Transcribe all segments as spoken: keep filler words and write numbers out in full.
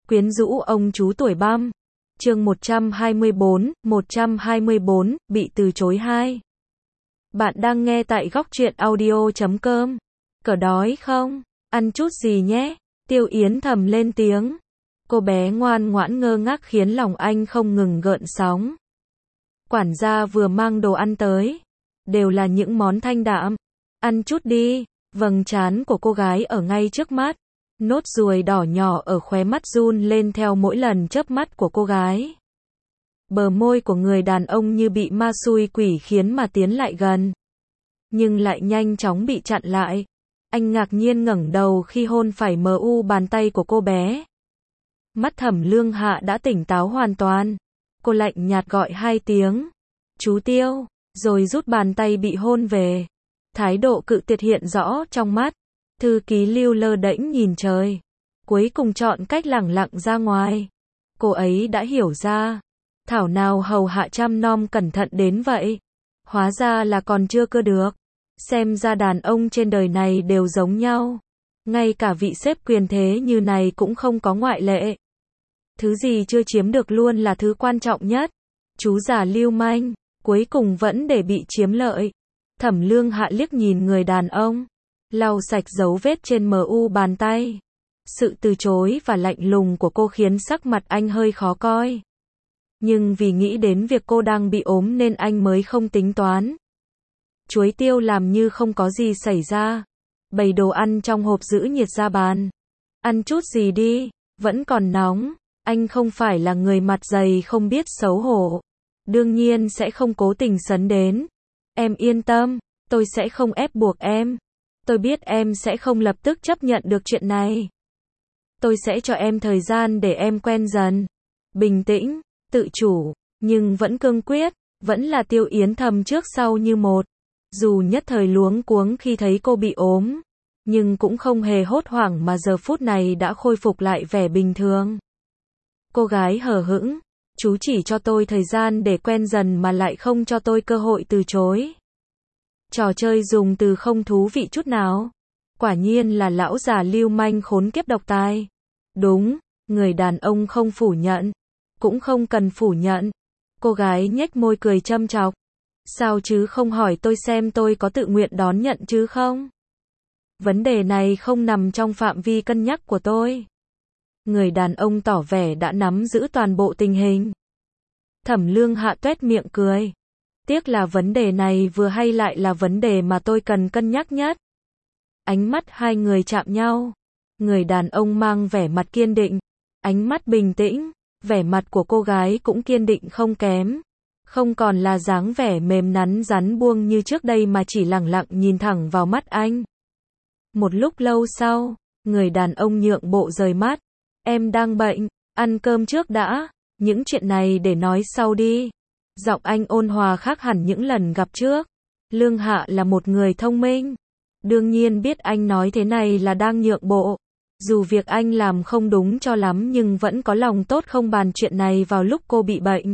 Quyến rũ ông chú tuổi băm. Chương một trăm hai mươi bốn, một trăm hai mươi bốn, bị từ chối hai. Bạn đang nghe tại góc truyện audio chấm com. Cờ đói không? Ăn chút gì nhé? Tiêu Yến thầm lên tiếng. Cô bé ngoan ngoãn ngơ ngác khiến lòng anh không ngừng gợn sóng. Quản gia vừa mang đồ ăn tới. Đều là những món thanh đạm. Ăn chút đi. Vầng trán của cô gái ở ngay trước mắt. Nốt ruồi đỏ nhỏ ở khóe mắt run lên theo mỗi lần chớp mắt của cô gái. Bờ môi của người đàn ông như bị ma xui quỷ khiến mà tiến lại gần. Nhưng lại nhanh chóng bị chặn lại. Anh ngạc nhiên ngẩng đầu khi hôn phải mờ u bàn tay của cô bé. Mắt Thẩm Lương Hạ đã tỉnh táo hoàn toàn. Cô lạnh nhạt gọi hai tiếng. Chú Tiêu, rồi rút bàn tay bị hôn về. Thái độ cự tuyệt hiện rõ trong mắt. Thư ký Lưu lơ đễnh nhìn trời. Cuối cùng chọn cách lẳng lặng ra ngoài. Cô ấy đã hiểu ra. Thảo nào hầu hạ chăm nom cẩn thận đến vậy. Hóa ra là còn chưa cưa được. Xem ra đàn ông trên đời này đều giống nhau. Ngay cả vị sếp quyền thế như này cũng không có ngoại lệ. Thứ gì chưa chiếm được luôn là thứ quan trọng nhất. Chú già lưu manh, cuối cùng vẫn để bị chiếm lợi. Thẩm Lương Hạ liếc nhìn người đàn ông. Lau sạch dấu vết trên mờ u bàn tay. Sự từ chối và lạnh lùng của cô khiến sắc mặt anh hơi khó coi. Nhưng vì nghĩ đến việc cô đang bị ốm nên anh mới không tính toán. Chuối tiêu làm như không có gì xảy ra. Bày đồ ăn trong hộp giữ nhiệt ra bàn. Ăn chút gì đi, vẫn còn nóng. Anh không phải là người mặt dày không biết xấu hổ. Đương nhiên sẽ không cố tình sấn đến. Em yên tâm, tôi sẽ không ép buộc em. Tôi biết em sẽ không lập tức chấp nhận được chuyện này. Tôi sẽ cho em thời gian để em quen dần. Bình tĩnh, tự chủ, nhưng vẫn cương quyết, vẫn là Tiêu Yến thầm trước sau như một. Dù nhất thời luống cuống khi thấy cô bị ốm, nhưng cũng không hề hốt hoảng mà giờ phút này đã khôi phục lại vẻ bình thường. Cô gái hờ hững, chú chỉ cho tôi thời gian để quen dần mà lại không cho tôi cơ hội từ chối. Trò chơi dùng từ không thú vị chút nào. Quả nhiên là lão già lưu manh khốn kiếp độc tài. Đúng, người đàn ông không phủ nhận. Cũng không cần phủ nhận. Cô gái nhếch môi cười châm chọc. Sao chứ không hỏi tôi xem tôi có tự nguyện đón nhận chứ không? Vấn đề này không nằm trong phạm vi cân nhắc của tôi. Người đàn ông tỏ vẻ đã nắm giữ toàn bộ tình hình. Thẩm Lương Hạ tuét miệng cười. Tiếc là vấn đề này vừa hay lại là vấn đề mà tôi cần cân nhắc nhất. Ánh mắt hai người chạm nhau. Người đàn ông mang vẻ mặt kiên định. Ánh mắt bình tĩnh. Vẻ mặt của cô gái cũng kiên định không kém. Không còn là dáng vẻ mềm nắn rắn buông như trước đây mà chỉ lẳng lặng nhìn thẳng vào mắt anh. Một lúc lâu sau, người đàn ông nhượng bộ rời mắt. Em đang bệnh, ăn cơm trước đã. Những chuyện này để nói sau đi. Giọng anh ôn hòa khác hẳn những lần gặp trước. Lương Hạ là một người thông minh. Đương nhiên biết anh nói thế này là đang nhượng bộ. Dù việc anh làm không đúng cho lắm nhưng vẫn có lòng tốt không bàn chuyện này vào lúc cô bị bệnh.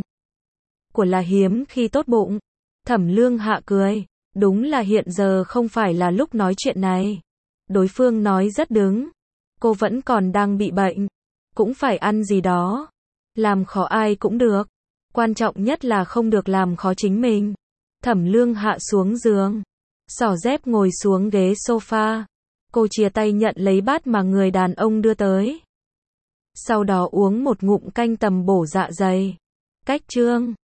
Của là hiếm khi tốt bụng. Thẩm Lương Hạ cười. Đúng là hiện giờ không phải là lúc nói chuyện này. Đối phương nói rất đúng. Cô vẫn còn đang bị bệnh. Cũng phải ăn gì đó. Làm khó ai cũng được. Quan trọng nhất là không được làm khó chính mình. Thẩm Lương Hạ xuống giường. Xỏ dép ngồi xuống ghế sofa. Cô chia tay nhận lấy bát mà người đàn ông đưa tới. Sau đó uống một ngụm canh tầm bổ dạ dày. Cách chương